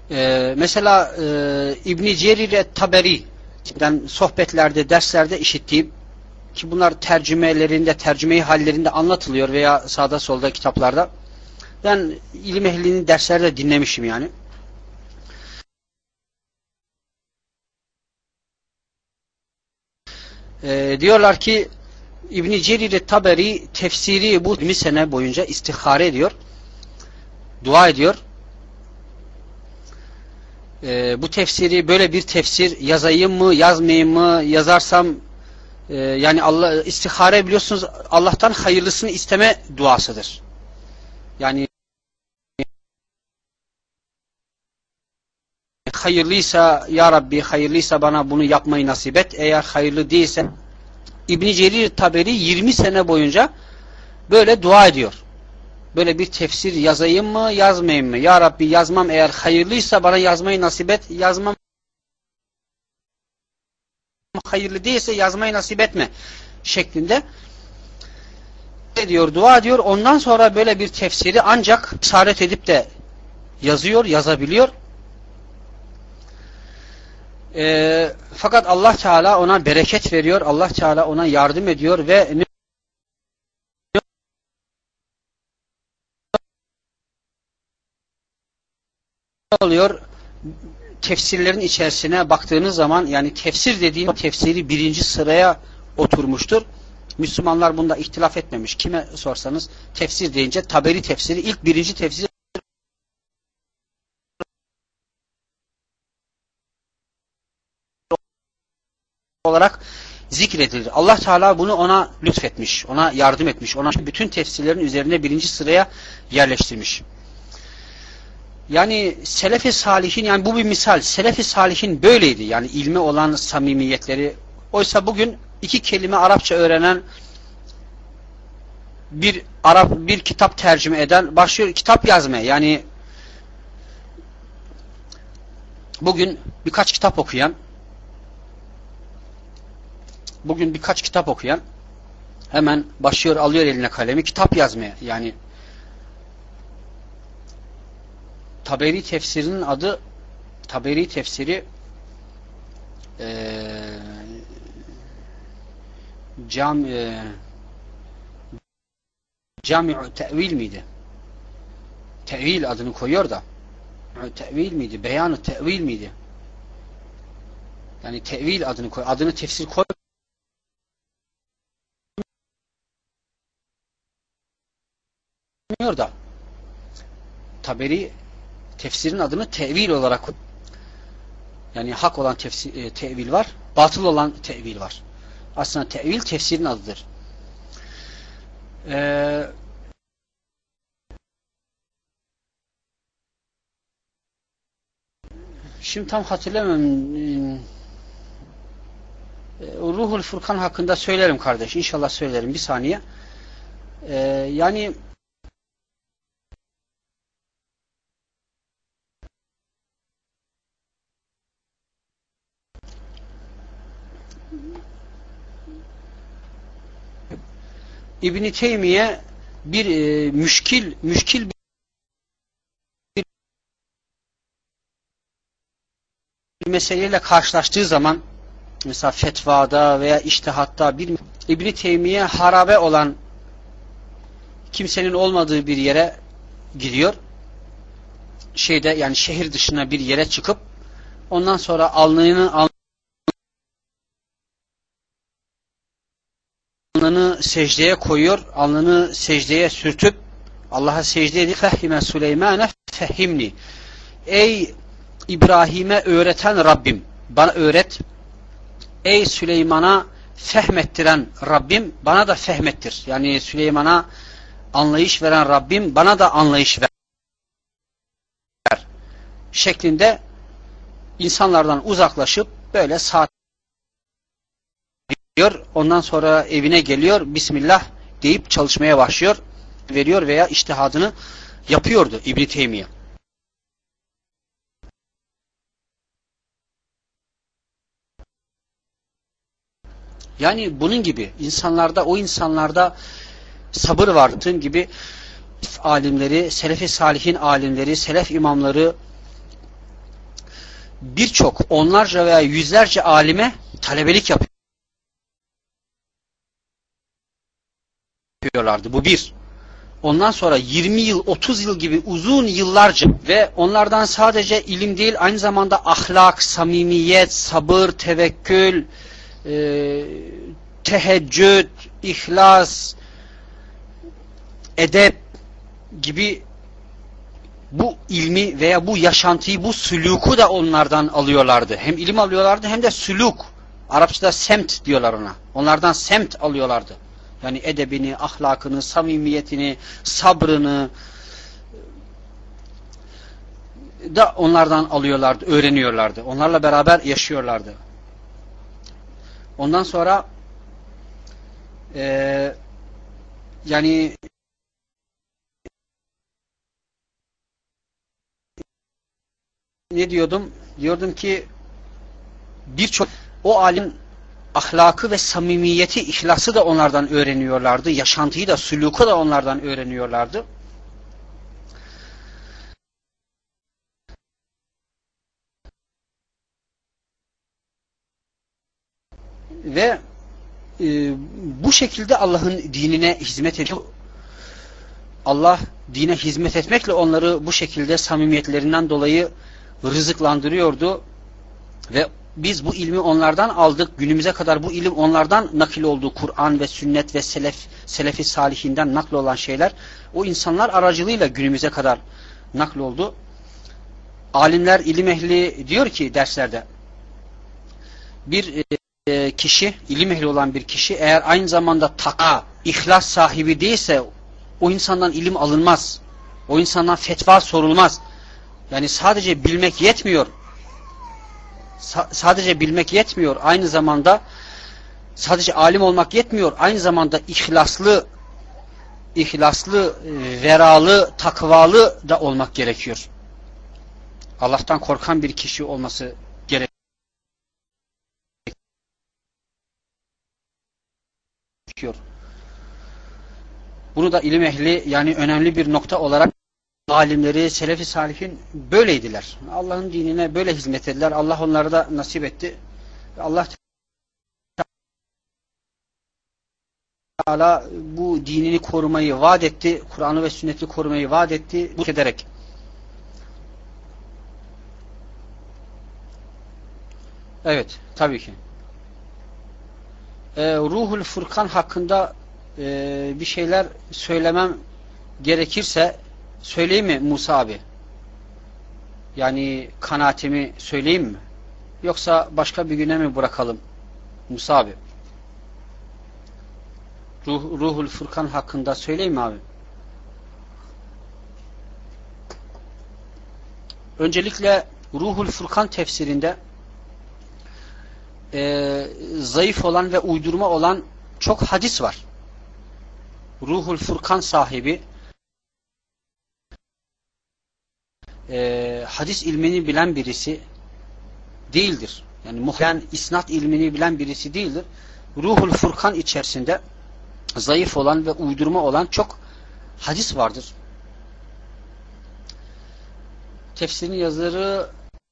Mesela İbn-i Cerir et-Taberi'den sohbetlerde, derslerde işittiğim, ki bunlar tercümeyi hallerinde anlatılıyor veya sağda solda kitaplarda. Ben ilim ehlinin derslerde dinlemişim yani. Diyorlar ki İbn-i Cerir et-Taberi tefsiri bu 20 sene boyunca istihare ediyor. Dua ediyor. Bu tefsiri, böyle bir tefsir yazayım mı, yazmayayım mı, yazarsam yani Allah, istihare biliyorsunuz Allah'tan hayırlısını isteme duasıdır. Yani hayırlıysa ya Rabbi, hayırlıysa bana bunu yapmayı nasip et. Eğer hayırlı değilse, İbn-i Cerir Taberi 20 sene boyunca böyle dua ediyor. Böyle bir tefsir yazayım mı, yazmayayım mı? Ya Rabbi yazmam, eğer hayırlıysa bana yazmayı nasip et. Yazmam, hayırlı değilse yazmayı nasip etme şeklinde diyor, dua ediyor. Ondan sonra böyle bir tefsiri ancak cesaret edip de yazabiliyor. Fakat Allah Teala ona bereket veriyor. Allah Teala ona yardım ediyor ve ne oluyor? Tefsirlerin içerisine baktığınız zaman, yani tefsir dediğim tefsiri 1. sıraya oturmuştur. Müslümanlar bunda ihtilaf etmemiş. Kime sorsanız tefsir deyince Taberi tefsiri ilk 1. tefsir olarak zikredilir. Allah Teala bunu ona lütfetmiş, ona yardım etmiş, ona bütün tefsirlerin üzerine 1. sıraya yerleştirmiş. Yani Selefi Salihin, yani bu bir misal. Selefi Salihin böyleydi. Yani ilme olan samimiyetleri. Oysa bugün 2 kelime Arapça öğrenen bir kitap tercüme eden başlıyor kitap yazmaya. Yani bugün birkaç kitap okuyan hemen başlıyor, alıyor eline kalemi, kitap yazmaya. Yani Taberi tefsirinin adı, Taberi tefsiri Cami-ü Te'vil miydi? Te'vil adını koyuyor da. Te'vil miydi? Beyan-ı Te'vil miydi? Yani Te'vil adını koy. Adını tefsir koymuyor da. Taberi tefsirin adını tevil olarak, yani hak olan tevil var, batıl olan tevil var. Aslında tevil tefsirin adıdır. Şimdi tam hatırlamıyorum. Ruhul Furkan hakkında söylerim kardeş. İnşallah söylerim. Bir saniye. Yani İbn-i Teymiye bir müşkil bir meseleyle karşılaştığı zaman, mesela fetvada veya içtihatta bir İbn-i Teymiye harabe olan, kimsenin olmadığı bir yere gidiyor. Yani şehir dışına bir yere çıkıp ondan sonra alnını secdeye koyuyor. Alnını secdeye sürtüp Allah'a secde edip fehime Süleymane fehimni. Ey İbrahim'e öğreten Rabbim, bana öğret. Ey Süleyman'a fehmettiren Rabbim, bana da fehmettir. Yani Süleyman'a anlayış veren Rabbim, bana da anlayış ver. Şeklinde insanlardan uzaklaşıp böyle saat diyor. Ondan sonra evine geliyor. Bismillah deyip çalışmaya başlıyor. Veriyor veya içtihadını yapıyordu İbn-i Teymiye. Yani bunun gibi o insanlarda sabır vardı gibi alimleri, Selefi Salihin alimleri, Selef imamları birçok onlarca veya yüzlerce alime talebelik yapıyorlardı. Bu bir. Ondan sonra 20 yıl, 30 yıl gibi uzun yıllarca ve onlardan sadece ilim değil, aynı zamanda ahlak, samimiyet, sabır, tevekkül, teheccüd, ihlas, edep gibi bu ilmi veya bu yaşantıyı, bu sülûku da onlardan alıyorlardı. Hem ilim alıyorlardı hem de sülûk. Arapçada semt diyorlar ona. Onlardan semt alıyorlardı. Yani edebini, ahlakını, samimiyetini, sabrını da onlardan alıyorlardı, öğreniyorlardı. Onlarla beraber yaşıyorlardı. Ondan sonra yani ne diyordum? Diyordum ki birçok o alim ahlakı ve samimiyeti, ihlası da onlardan öğreniyorlardı. Yaşantıyı da, sülûku da onlardan öğreniyorlardı. Ve bu şekilde Allah'ın dinine hizmet ediyor. Allah dine hizmet etmekle onları bu şekilde samimiyetlerinden dolayı rızıklandırıyordu. Ve biz bu ilmi onlardan aldık. Günümüze kadar bu ilim onlardan nakil oldu. Kur'an ve sünnet ve selefi salihinden nakl olan şeyler o insanlar aracılığıyla günümüze kadar nakl oldu. Alimler, ilim ehli diyor ki derslerde bir kişi, ilim ehli olan bir kişi eğer aynı zamanda takva, ihlas sahibi değilse o insandan ilim alınmaz. O insandan fetva sorulmaz. Yani sadece bilmek yetmiyor. Sadece bilmek yetmiyor. Aynı zamanda sadece alim olmak yetmiyor. Aynı zamanda ihlaslı, veralı, takvalı da olmak gerekiyor. Allah'tan korkan bir kişi olması gerekiyor. Bunu da ilim ehli yani önemli bir nokta olarak alimleri, selefi salihin böyleydiler. Allah'ın dinine böyle hizmet ettiler. Allah onlara da nasip etti. Allah Teala bu dinini korumayı vaat etti. Kur'an'ı ve sünneti korumayı vaat etti. Bu ederek. Evet, tabii ki. Ruhul Furkan hakkında bir şeyler söylemem gerekirse söyleyeyim mi Musa abi? Yani kanaatimi söyleyeyim mi? Yoksa başka bir güne mi bırakalım Musa abi? Ruhul Furkan hakkında söyleyeyim mi abi? Öncelikle Ruhul Furkan tefsirinde zayıf olan ve uydurma olan çok hadis var. Ruhul Furkan sahibi hadis ilmini bilen birisi değildir. Yani muhtemelen isnat ilmini bilen birisi değildir. Ruhul Furkan içerisinde zayıf olan ve uydurma olan çok hadis vardır. Tefsirin yazarı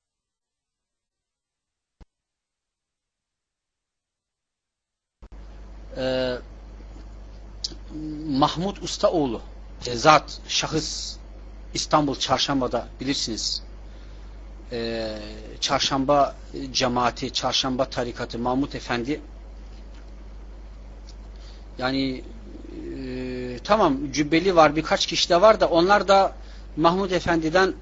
Mahmud Ustaoğlu, zat, şahıs, İstanbul Çarşamba'da bilirsiniz. Çarşamba cemaati, Çarşamba tarikatı, Mahmud Efendi. Yani tamam cübbeli var, birkaç kişi de var da onlar da Mahmud Efendi'den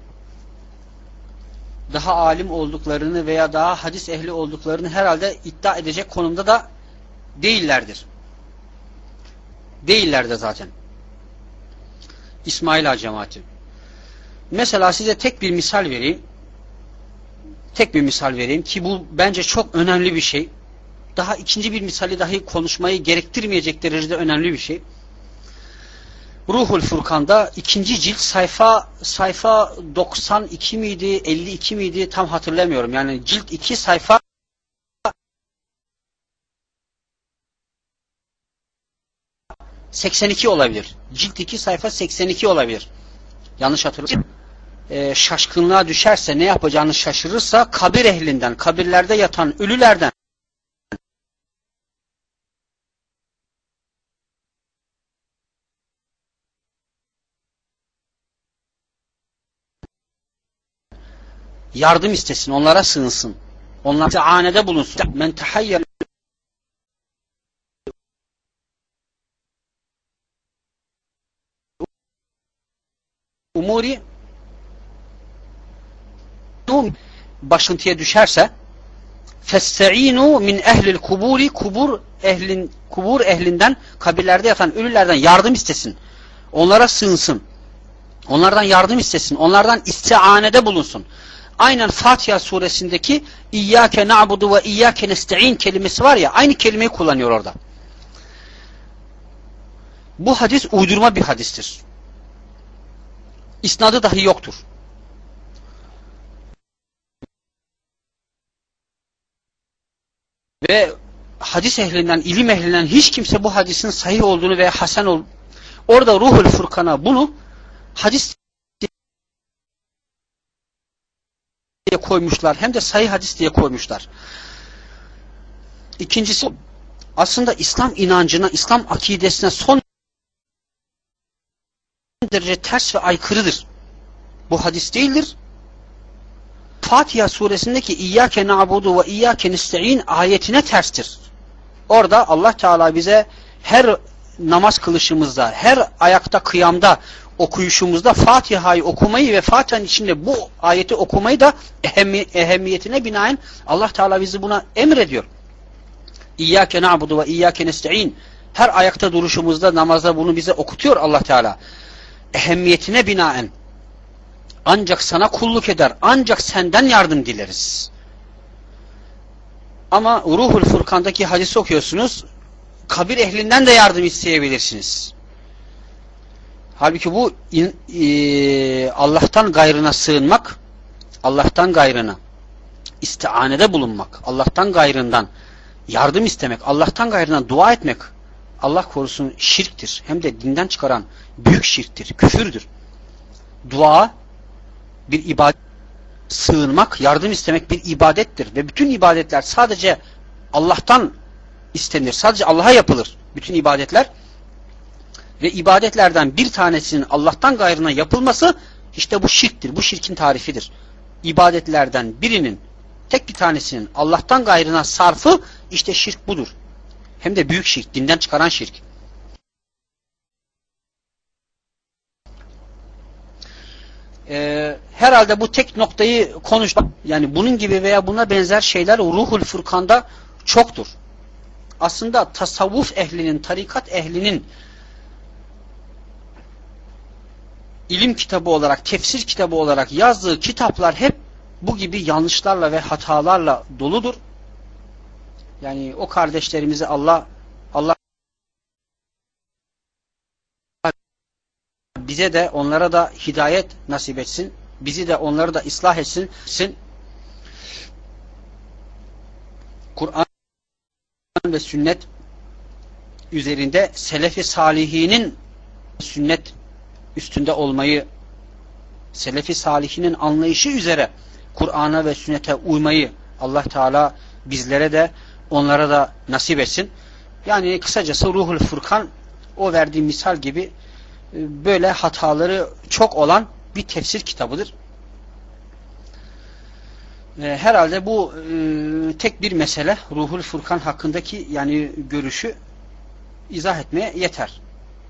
daha alim olduklarını veya daha hadis ehli olduklarını herhalde iddia edecek konumda da değillerdir. Değiller de zaten. İsmaila cemaati. Mesela size tek bir misal vereyim. Tek bir misal vereyim ki bu bence çok önemli bir şey. Daha ikinci bir misali dahi konuşmayı gerektirmeyecek derecede önemli bir şey. Ruhul Furkan'da ikinci cilt sayfa 92 miydi, 52 miydi tam hatırlamıyorum. Yani cilt 2 sayfa 82 olabilir. Cilt 2 sayfa 82 olabilir. Yanlış hatırlıyorum. şaşkınlığa düşerse, ne yapacağını şaşırırsa kabir ehlinden, kabirlerde yatan ölülerden yardım istesin, onlara sığınsın. Onlara isti'anede bulunsun. Men tehayyer umuri başıntıya düşerse festa'inu min ehlil kuburi kubur ehlinden, kabirlerde yatan ölülerden yardım istesin. Onlara sığınsın. Onlardan yardım istesin. Onlardan isti'anede bulunsun. Aynen Fatiha suresindeki İyyâke na'budu ve İyyâke nesta'in kelimesi var ya, aynı kelimeyi kullanıyor orada. Bu hadis uydurma bir hadistir. İsnadı dahi yoktur. Ve hadis ehlinden, ilim ehlinden hiç kimse bu hadisin sahih olduğunu veya hasen olduğunu, orada Ruhul Furkan'a bunu hadis diye koymuşlar. Hem de sahih hadis diye koymuşlar. İkincisi, aslında İslam inancına, İslam akidesine son derece ters ve aykırıdır. Bu hadis değildir. Fatiha suresindeki İyyâke na'budu ve İyyâke nesta'in ayetine terstir. Orada Allah Teala bize her namaz kılışımızda, her ayakta kıyamda okuyuşumuzda Fatiha'yı okumayı ve Fatiha'nın içinde bu ayeti okumayı da ehemmiyetine binaen Allah Teala bizi buna emrediyor. İyyâke na'budu ve İyyâke nesta'in. Her ayakta duruşumuzda, namazda bunu bize okutuyor Allah Teala. Ehemmiyetine binaen. Ancak sana kulluk eder. Ancak senden yardım dileriz. Ama Ruhul Furkan'daki hadisi okuyorsunuz. Kabir ehlinden de yardım isteyebilirsiniz. Halbuki bu Allah'tan gayrına sığınmak, Allah'tan gayrına isti'anede bulunmak, Allah'tan gayrından yardım istemek, Allah'tan gayrına dua etmek, Allah korusun, şirktir. Hem de dinden çıkaran büyük şirktir, küfürdür. Dua bir ibadet, sığınmak, yardım istemek bir ibadettir. Ve bütün ibadetler sadece Allah'tan istenir. Sadece Allah'a yapılır. Bütün ibadetler. Ve ibadetlerden bir tanesinin Allah'tan gayrına yapılması işte bu şirktir. Bu şirkin tarifidir. İbadetlerden birinin, tek bir tanesinin Allah'tan gayrına sarfı işte şirk budur. Hem de büyük şirk, dinden çıkaran şirk. Herhalde bu tek noktayı konuştuk. Yani bunun gibi veya buna benzer şeyler Ruhul Furkan'da çoktur. Aslında tasavvuf ehlinin, tarikat ehlinin ilim kitabı olarak, tefsir kitabı olarak yazdığı kitaplar hep bu gibi yanlışlarla ve hatalarla doludur. Yani o kardeşlerimizi Allah bize de onlara da hidayet nasip etsin. Bizi de onları da ıslah etsin. Kur'an ve sünnet üzerinde Selefi Salihinin sünnet üstünde olmayı, Selefi Salihinin anlayışı üzere Kur'an'a ve sünnete uymayı Allah Teala bizlere de onlara da nasip etsin. Yani kısacası Ruhul Furkan o verdiği misal gibi böyle hataları çok olan bir tefsir kitabıdır. Herhalde bu tek bir mesele, Ruhul Furkan hakkındaki yani görüşü izah etmeye yeter.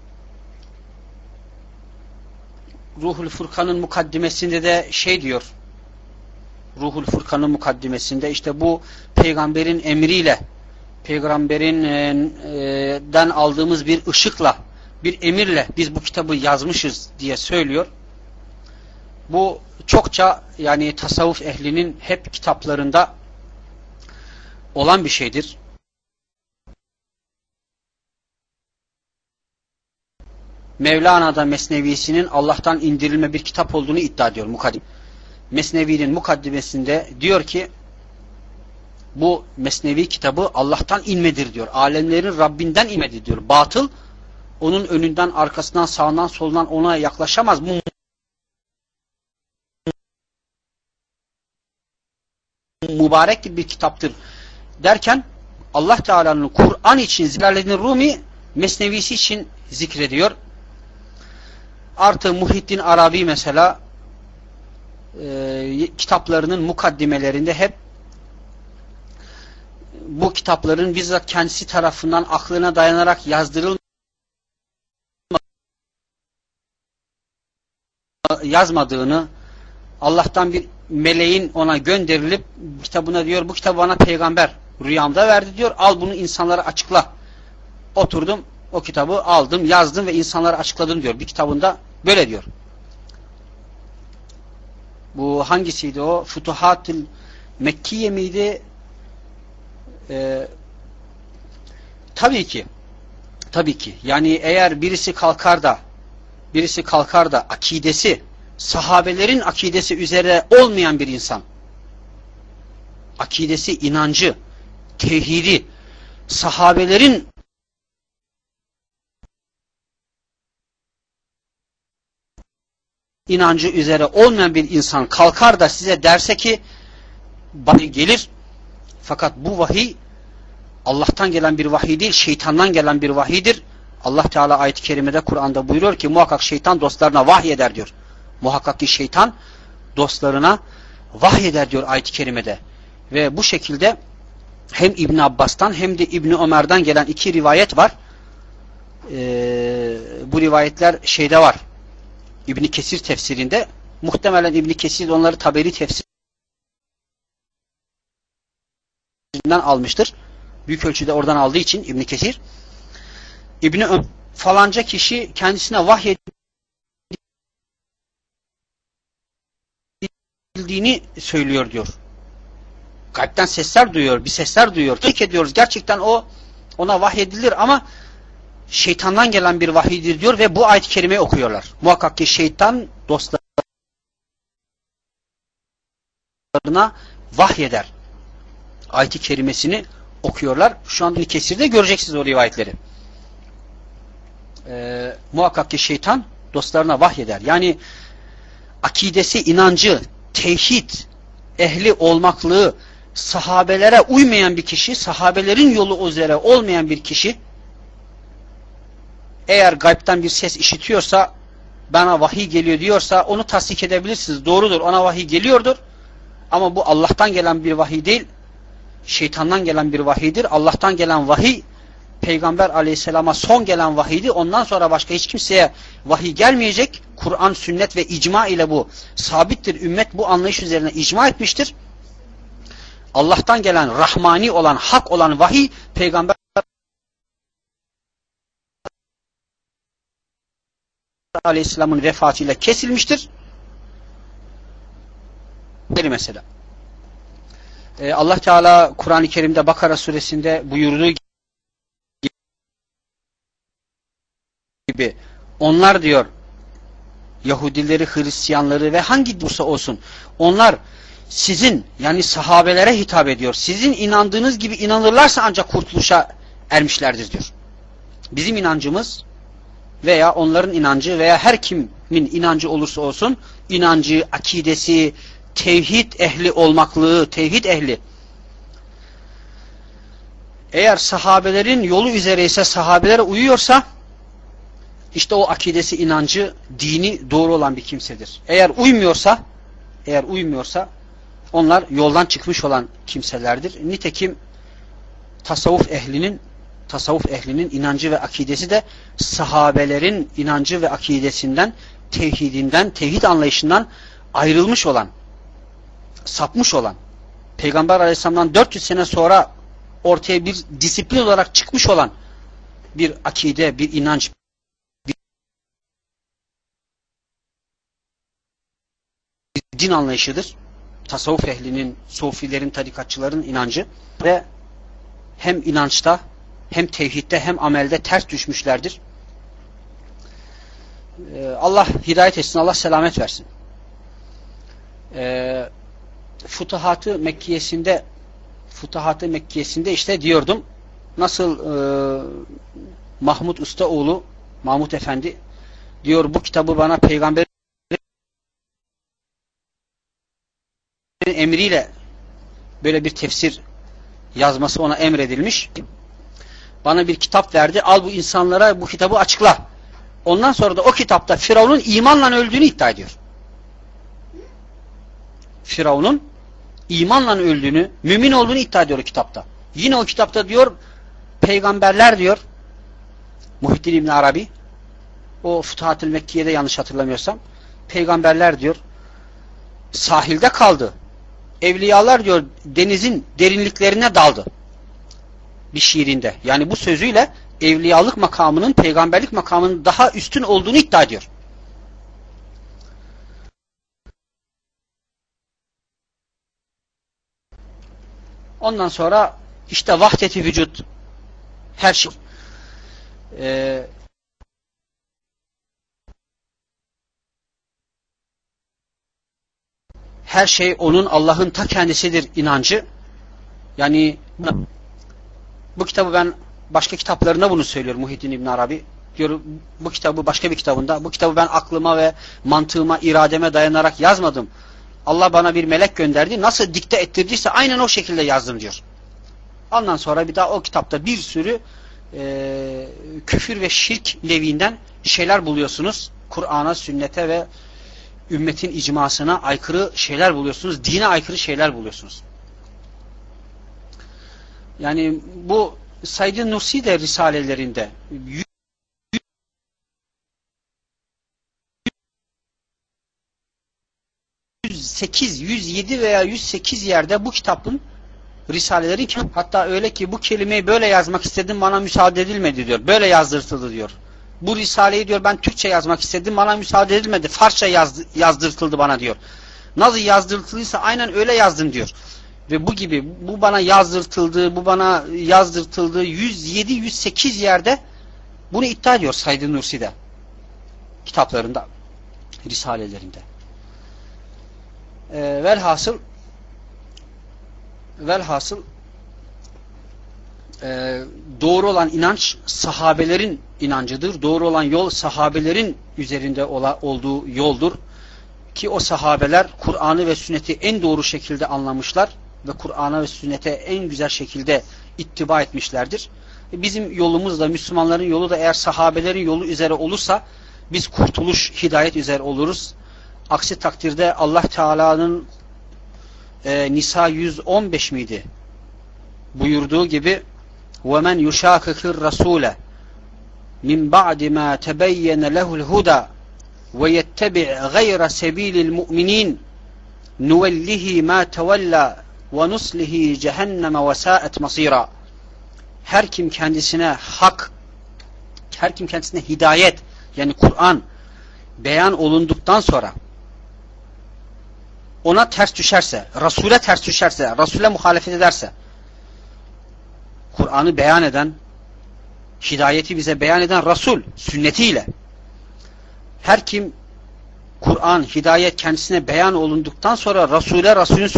Ruhul Furkan'ın mukaddimesinde de şey diyor, Ruhul Furkan'ın mukaddimesinde işte bu peygamberin emriyle, peygamberinden aldığımız bir ışıkla, bir emirle biz bu kitabı yazmışız diye söylüyor. Bu çokça yani tasavvuf ehlinin hep kitaplarında olan bir şeydir. Mevlana'da Mesnevisinin Allah'tan indirilme bir kitap olduğunu iddia ediyor mukaddim. Mesnevi'nin mukaddimesinde diyor ki bu Mesnevi kitabı Allah'tan inmedir diyor. Alemlerin Rabbinden inmedir diyor. Batıl onun önünden, arkasından, sağından, solundan ona yaklaşamaz. Bu mübarek bir kitaptır derken Allah Teala'nın Kur'an için zikredilen Rumi Mesnevisi için zikrediyor. Artı Muhyiddin Arabi mesela kitaplarının mukaddimelerinde hep bu kitapların bizzat kendisi tarafından aklına dayanarak yazmadığını, Allah'tan bir meleğin ona gönderilip kitabına diyor, bu kitabı bana peygamber rüyamda verdi diyor, al bunu insanlara açıkla. Oturdum, o kitabı aldım, yazdım ve insanlara açıkladım diyor. Bir kitabında böyle diyor. Bu hangisiydi o? Futuhat-ül Mekkiye miydi? Tabii ki. Yani eğer birisi kalkar da akidesi, sahabelerin akidesi üzere olmayan bir insan, akidesi, inancı, tevhidi, sahabelerin inancı üzere olmayan bir insan kalkar da size derse ki vahiy gelir, fakat bu vahiy Allah'tan gelen bir vahiy değil, şeytandan gelen bir vahiydir. Allah Teala ayet-i kerimede, Kur'an'da buyuruyor ki muhakkak şeytan dostlarına vahyeder diyor. Muhakkak ki şeytan dostlarına vahyeder diyor ayet-i kerimede. Ve bu şekilde hem İbn Abbas'tan hem de İbn Ömer'den gelen iki rivayet var. Bu rivayetler şeyde var. İbn Kesir tefsirinde. Muhtemelen İbn Kesir onları Taberi tefsirinden almıştır. Büyük ölçüde oradan aldığı için İbn Kesir. Falanca kişi kendisine vahyedildiğini söylüyor diyor. Kalpten sesler duyuyor, bir sesler duyuyor. Tebrik ediyoruz. Gerçekten o ona vahyedilir ama şeytandan gelen bir vahiydir diyor ve bu ayet-i kerimeyi okuyorlar. Muhakkak ki şeytan dostlarına vahyeder. Ayet-i kerimesini okuyorlar. Şu anda Kesir'de göreceksiniz o rivayetleri. Muhakkak ki şeytan dostlarına vahyeder. Yani akidesi, inancı, tevhid ehli olmaklığı sahabelere uymayan bir kişi, sahabelerin yolu üzere olmayan bir kişi eğer gaybten bir ses işitiyorsa, bana vahiy geliyor diyorsa onu tasdik edebilirsiniz. Doğrudur, ona vahiy geliyordur. Ama bu Allah'tan gelen bir vahiy değil, şeytandan gelen bir vahiydir. Allah'tan gelen vahiy, Peygamber aleyhisselama son gelen vahiydi. Ondan sonra başka hiç kimseye vahiy gelmeyecek. Kur'an, sünnet ve icma ile bu sabittir. Ümmet bu anlayış üzerine icma etmiştir. Allah'tan gelen, rahmani olan, hak olan vahiy, Peygamber aleyhisselamın vefatıyla kesilmiştir. Mesela. Allah Teala Kur'an-ı Kerim'de Bakara suresinde buyurduğu gibi onlar diyor Yahudileri, Hristiyanları ve hangi dinse olsun onlar sizin yani sahabelere hitap ediyor. Sizin inandığınız gibi inanırlarsa ancak kurtuluşa ermişlerdir diyor. Bizim inancımız veya onların inancı veya her kimin inancı olursa olsun inancı, akidesi, tevhid ehli olmaklığı, tevhid ehli. Eğer sahabelerin yolu üzere ise sahabelere uyuyorsa işte o akidesi, inancı, dini doğru olan bir kimsedir. Eğer uymuyorsa onlar yoldan çıkmış olan kimselerdir. Nitekim tasavvuf ehlinin inancı ve akidesi de sahabelerin inancı ve akidesinden, tevhidinden, tevhid anlayışından ayrılmış olan, sapmış olan, Peygamber Aleyhisselam'dan 400 sene sonra ortaya bir disiplin olarak çıkmış olan bir akide, bir inanç, bir din anlayışıdır. Tasavvuf ehlinin, sufilerin, tarikatçıların inancı ve hem inançta, hem tevhidde, hem amelde ters düşmüşlerdir. Allah hidayet etsin, Allah selamet versin. Futuhat-ı Mekkiyesinde işte diyordum, nasıl Mahmud Ustaoğlu, Mahmud Efendi diyor, bu kitabı bana Peygamber'in emriyle böyle bir tefsir yazması ona emredilmiş. Bana bir kitap verdi. Al bu insanlara bu kitabı açıkla. Ondan sonra da o kitapta Firavun'un imanla öldüğünü iddia ediyor. Firavun'un imanla öldüğünü, mümin olduğunu iddia ediyor o kitapta. Yine o kitapta diyor, peygamberler diyor, Muhittin İbn Arabi, o Futuhat-ül Mekkiye'de yanlış hatırlamıyorsam, peygamberler diyor, sahilde kaldı. Evliyalar diyor, denizin derinliklerine daldı. Bir şiirinde. Yani bu sözüyle evliyalık makamının, peygamberlik makamının daha üstün olduğunu iddia ediyor. Ondan sonra işte vahdet-i vücut, her şey her şey onun, Allah'ın ta kendisidir inancı. Yani bu kitabı ben başka kitaplarında bunu söylüyor Muhittin İbn Arabi. Diyor bu kitabı başka bir kitabında. Bu kitabı ben aklıma ve mantığıma, irademe dayanarak yazmadım. Allah bana bir melek gönderdi. Nasıl dikte ettirdiyse aynen o şekilde yazdım diyor. Ondan sonra bir daha o kitapta bir sürü küfür ve şirk nevinden şeyler buluyorsunuz. Kur'an'a, sünnete ve ümmetin icmasına aykırı şeyler buluyorsunuz. Dine aykırı şeyler buluyorsunuz. Yani bu Said-i Nursi de risalelerinde 108, 107 veya 108 yerde bu kitabın risaleleri, hatta öyle ki bu kelimeyi böyle yazmak istedim bana müsaade edilmedi diyor. Böyle yazdırtıldı diyor. Bu risaleyi diyor ben Türkçe yazmak istedim bana müsaade edilmedi. Farsça yazdırtıldı bana diyor. Nasıl yazdırtıldıysa aynen öyle yazdım diyor. Ve bu gibi bu bana yazdırtıldı 107-108 yerde bunu iddia ediyor Said-i Nursi'de. Kitaplarında, risalelerinde. Velhasıl doğru olan inanç sahabelerin inancıdır. Doğru olan yol sahabelerin üzerinde olduğu yoldur. Ki o sahabeler Kur'an'ı ve sünneti en doğru şekilde anlamışlar ve Kur'an'a ve sünnete en güzel şekilde ittiba etmişlerdir. Bizim yolumuz da, Müslümanların yolu da eğer sahabelerin yolu üzere olursa biz kurtuluş, hidayet üzere oluruz. Aksi takdirde Allah Teala'nın Nisa 115 miydi? Buyurduğu gibi وَمَنْ يُشَاكِكِ الرَّسُولَ مِنْ بَعْدِ مَا تَبَيَّنَ لَهُ الْهُدَى وَيَتَّبِعْ غَيْرَ سَب۪يلِ الْمُؤْمِنِينَ نُوَلِّهِ مَا تَوَلَّى وَنُصْلِهِ جَهَنَّمَ وَسَاءَتْ مَصِيرًا. Her kim kendisine hak, her kim kendisine hidayet, yani Kur'an beyan olunduktan sonra ona ters düşerse, Resul'e ters düşerse, Resul'e muhalefet ederse, Kur'an'ı beyan eden, hidayeti bize beyan eden Resul, sünnetiyle, her kim Kur'an, hidayet kendisine beyan olunduktan sonra Resul'ün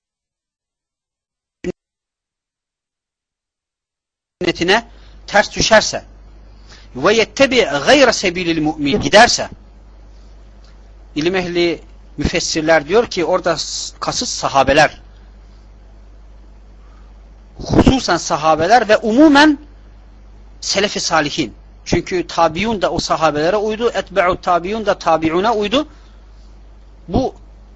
sünnetine ters düşerse ve yettebi gayre sebilil mu'min giderse, ilim ehli müfessirler diyor ki orada kasıt sahabeler, hususen sahabeler ve umumen selef-i salihin. Çünkü tabiun da o sahabelere uydu, etbe'u tabiun da tabiuna uydu. Bu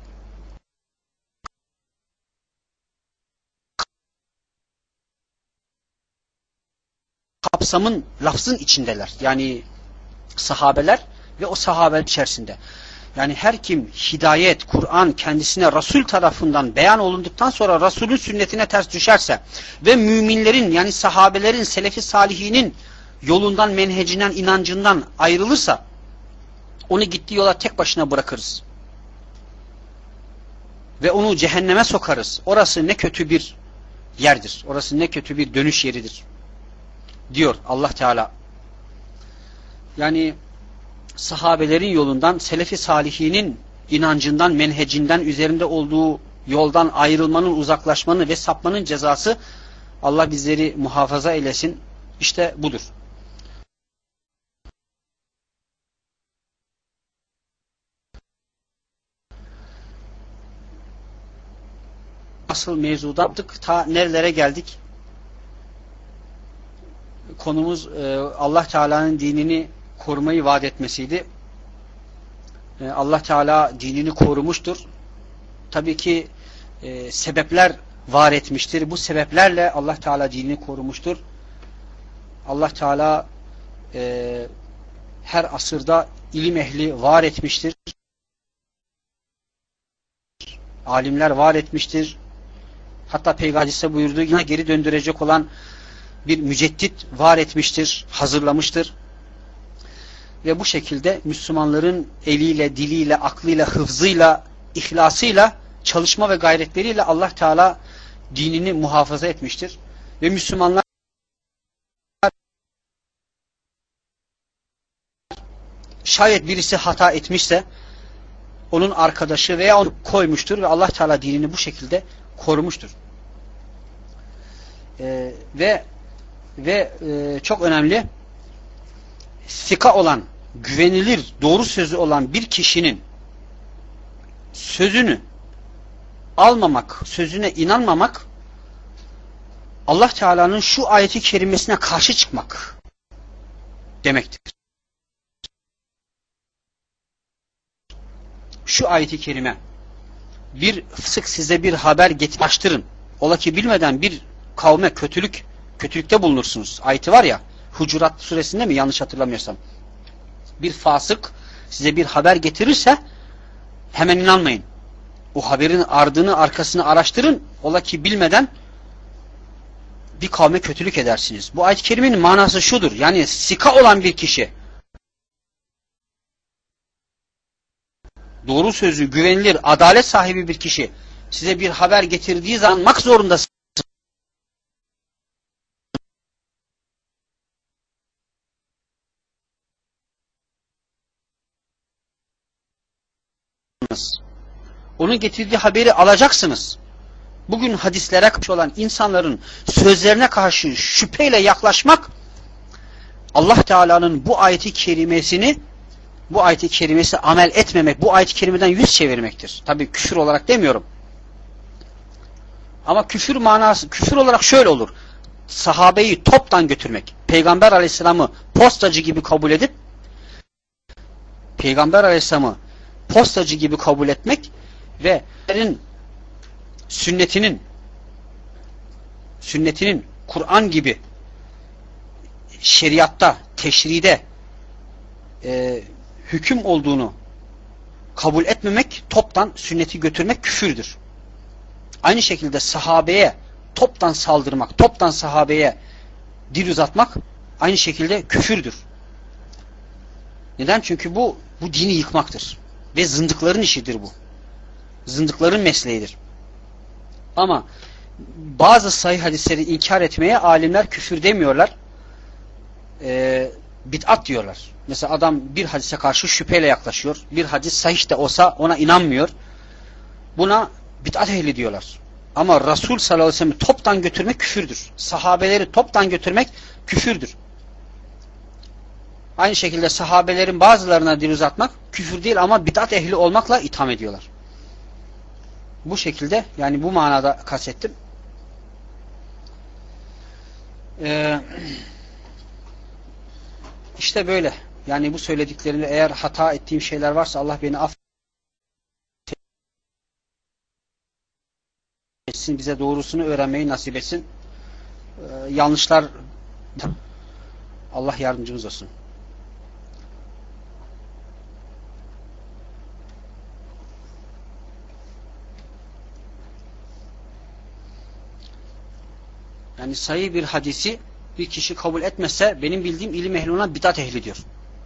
kapsamın, lafzın içindeler. Yani sahabeler ve o sahabe içerisinde. Yani her kim hidayet, Kur'an kendisine Resul tarafından beyan olunduktan sonra Resulün sünnetine ters düşerse ve müminlerin, yani sahabelerin, selefi salihinin yolundan, menhecinden, inancından ayrılırsa onu gittiği yola tek başına bırakırız. Ve onu cehenneme sokarız. Orası ne kötü bir yerdir. Orası ne kötü bir dönüş yeridir. Diyor Allah Teala. Yani sahabelerin yolundan, selefi salihinin inancından, menhecinden, üzerinde olduğu yoldan ayrılmanın, uzaklaşmanın ve sapmanın cezası, Allah bizleri muhafaza eylesin, İşte budur. asıl mevzuda yaptık. Ta nerelere geldik? Konumuz Allah Teala'nın dinini korumayı vaat etmesiydi. Allah Teala dinini korumuştur. Tabii ki sebepler var etmiştir. Bu sebeplerle Allah Teala dinini korumuştur. Allah Teala her asırda ilim ehli var etmiştir. Alimler var etmiştir. Hatta Peygamber ise buyurduğu gibi geri döndürecek olan bir müceddit var etmiştir, hazırlamıştır. Ve bu şekilde Müslümanların eliyle, diliyle, aklıyla, hıfzıyla, ihlasıyla, çalışma ve gayretleriyle Allah Teala dinini muhafaza etmiştir. Ve Müslümanlar şayet birisi hata etmişse onun arkadaşı veya onu koymuştur ve Allah Teala dinini bu şekilde korumuştur. Ve çok önemli, sika olan, güvenilir, doğru sözü olan bir kişinin sözünü almamak, sözüne inanmamak, Allah Teala'nın şu ayeti kerimesine karşı çıkmak demektir. Şu ayeti kerime, bir fısık size bir haber getirmiştirin. Ola ki bilmeden bir kavme kötülükte bulunursunuz. Ayeti var ya, Hucurat suresinde mi yanlış hatırlamıyorsam. Bir fasık size bir haber getirirse hemen inanmayın. O haberin ardını arkasını araştırın. Ola ki bilmeden bir kavme kötülük edersiniz. Bu ayet-i kerimenin manası şudur. Yani sika olan bir kişi, doğru sözü, güvenilir, adalet sahibi bir kişi size bir haber getirdiği zaman inanmak zorundasınız. Onun getirdiği haberi alacaksınız. Bugün hadislere karşı olan insanların sözlerine karşı şüpheyle yaklaşmak, Allah Teala'nın bu ayeti kerimesi amel etmemek, bu ayeti kerimeden yüz çevirmektir. Tabii küfür olarak demiyorum. Ama küfür olarak şöyle olur. Sahabeyi toptan götürmek. Peygamber Aleyhisselam'ı postacı gibi kabul edip etmek ve sünnetinin Kur'an gibi şeriatta, teşride hüküm olduğunu kabul etmemek, toptan sünneti götürmek küfürdür. Aynı şekilde sahabeye toptan saldırmak, toptan sahabeye dil uzatmak aynı şekilde küfürdür. Neden? Çünkü bu dini yıkmaktır. Ve zındıkların işidir bu. Zındıkların mesleğidir. Ama bazı sahih hadisleri inkar etmeye alimler küfür demiyorlar. Bid'at diyorlar. Mesela adam bir hadise karşı şüpheyle yaklaşıyor. Bir hadis sahih de olsa ona inanmıyor. Buna bid'at ehli diyorlar. Ama Resul sallallahu aleyhi ve sellem'i toptan götürmek küfürdür. Sahabeleri toptan götürmek küfürdür. Aynı şekilde sahabelerin bazılarına dil uzatmak küfür değil ama bid'at ehli olmakla itham ediyorlar. Bu şekilde, yani bu manada kastettim. İşte böyle. Yani bu söylediklerimde eğer hata ettiğim şeyler varsa Allah beni affetsin, bize doğrusunu öğrenmeyi nasip etsin. Yanlışlar, Allah yardımcımız olsun. Yani sahih bir hadisi bir kişi kabul etmezse benim bildiğim ilim ehli ona bid'at ehli diyor.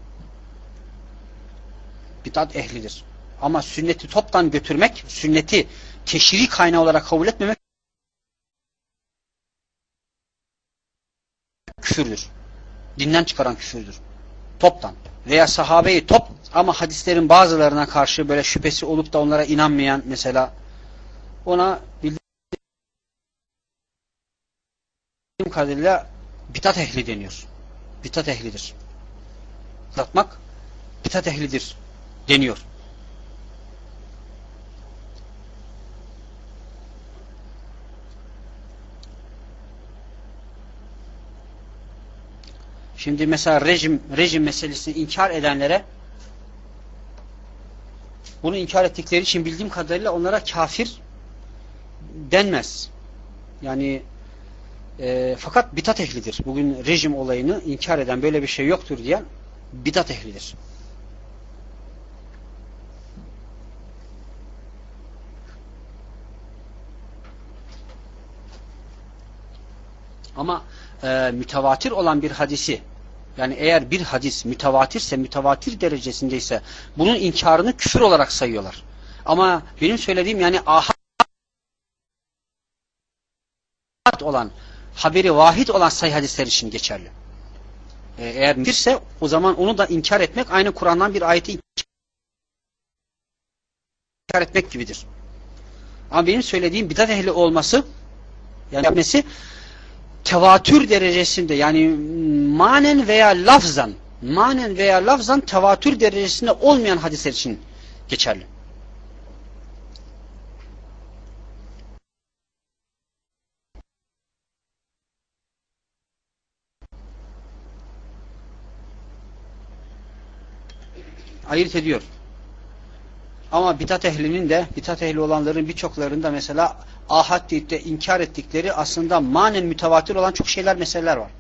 Bid'at ehlidir. Ama sünneti toptan götürmek, sünneti teşri kaynağı olarak kabul etmemek küfürdür. Dinden çıkaran küfürdür. Toptan. Veya sahabeyi ama hadislerin bazılarına karşı böyle şüphesi olup da onlara inanmayan mesela, ona bildiğim kadarıyla bid'at ehli deniyor. Bid'at ehlidir. Zatmak bid'at ehlidir deniyor. Şimdi mesela rejim meselesini inkar edenlere, bunu inkar ettikleri için bildiğim kadarıyla onlara kafir denmez. Yani fakat bidat ehlidir. Bugün rejim olayını inkar eden, böyle bir şey yoktur diyen bidat ehlidir. Ama mütevatir olan bir hadisi, yani eğer bir hadis mütevatirse, mütevatir derecesindeyse, bunun inkarını küfür olarak sayıyorlar. Ama benim söylediğim, yani ahad olan, haberi vahid olan sahih hadisler için geçerli. Eğer mütevatirse, o zaman onu da inkar etmek aynı Kur'an'dan bir ayeti inkar etmek gibidir. Ama benim söylediğim bidat ehli olması, yani yapması tevatür derecesinde, yani manen veya lafzan tevatür derecesinde olmayan hadisler için geçerli. Ayırt ediyor. Ama bidat ehli olanların birçoklarında mesela ahad deyip de inkar ettikleri, aslında manen mütevatir olan çok meseleler var.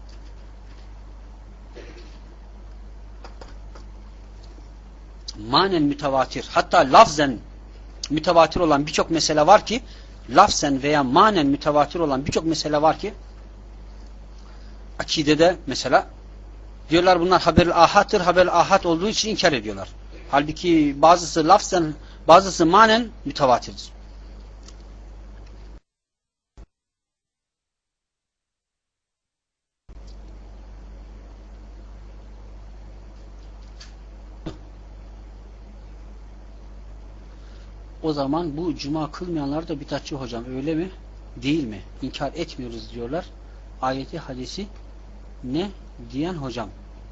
Manen mütevatir, hatta lafzen mütevatir olan birçok mesele var ki, lafzen veya manen mütevatir olan birçok mesele var ki, akidede mesela diyorlar bunlar haber-i ahattır, haber-i ahad olduğu için inkar ediyorlar. Halbuki bazısı lafzen, bazısı manen mütevatirdir. O zaman bu cuma kılmayanlar da bidatçı hocam, öyle mi? Değil mi? İnkar etmiyoruz diyorlar. Ayeti hadisi ne diyen hocam?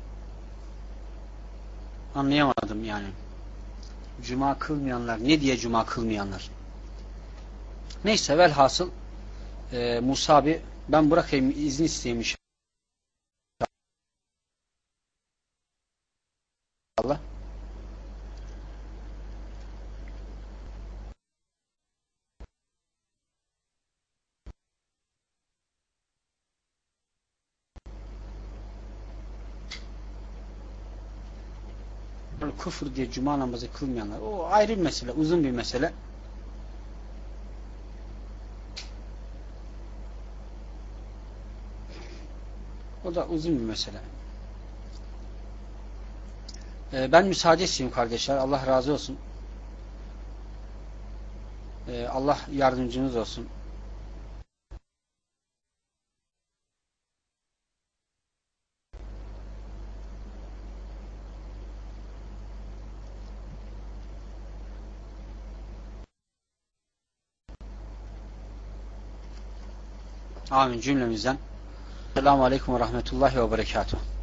Anlayamadım yani. Cuma kılmayanlar ne diye cuma kılmayanlar? Neyse, velhasıl Musa abi, ben bırakayım, izin isteyeyim inşallah. Küfür diye cuma namazı kılmayanlar, o ayrı bir mesele, uzun bir mesele. O da uzun bir mesele. Ben müsaade isteyeyim kardeşler. Allah razı olsun. Allah yardımcınız olsun. Amin cümlemizden. Selamun Aleyküm ve Rahmetullahi ve Berekatuhu.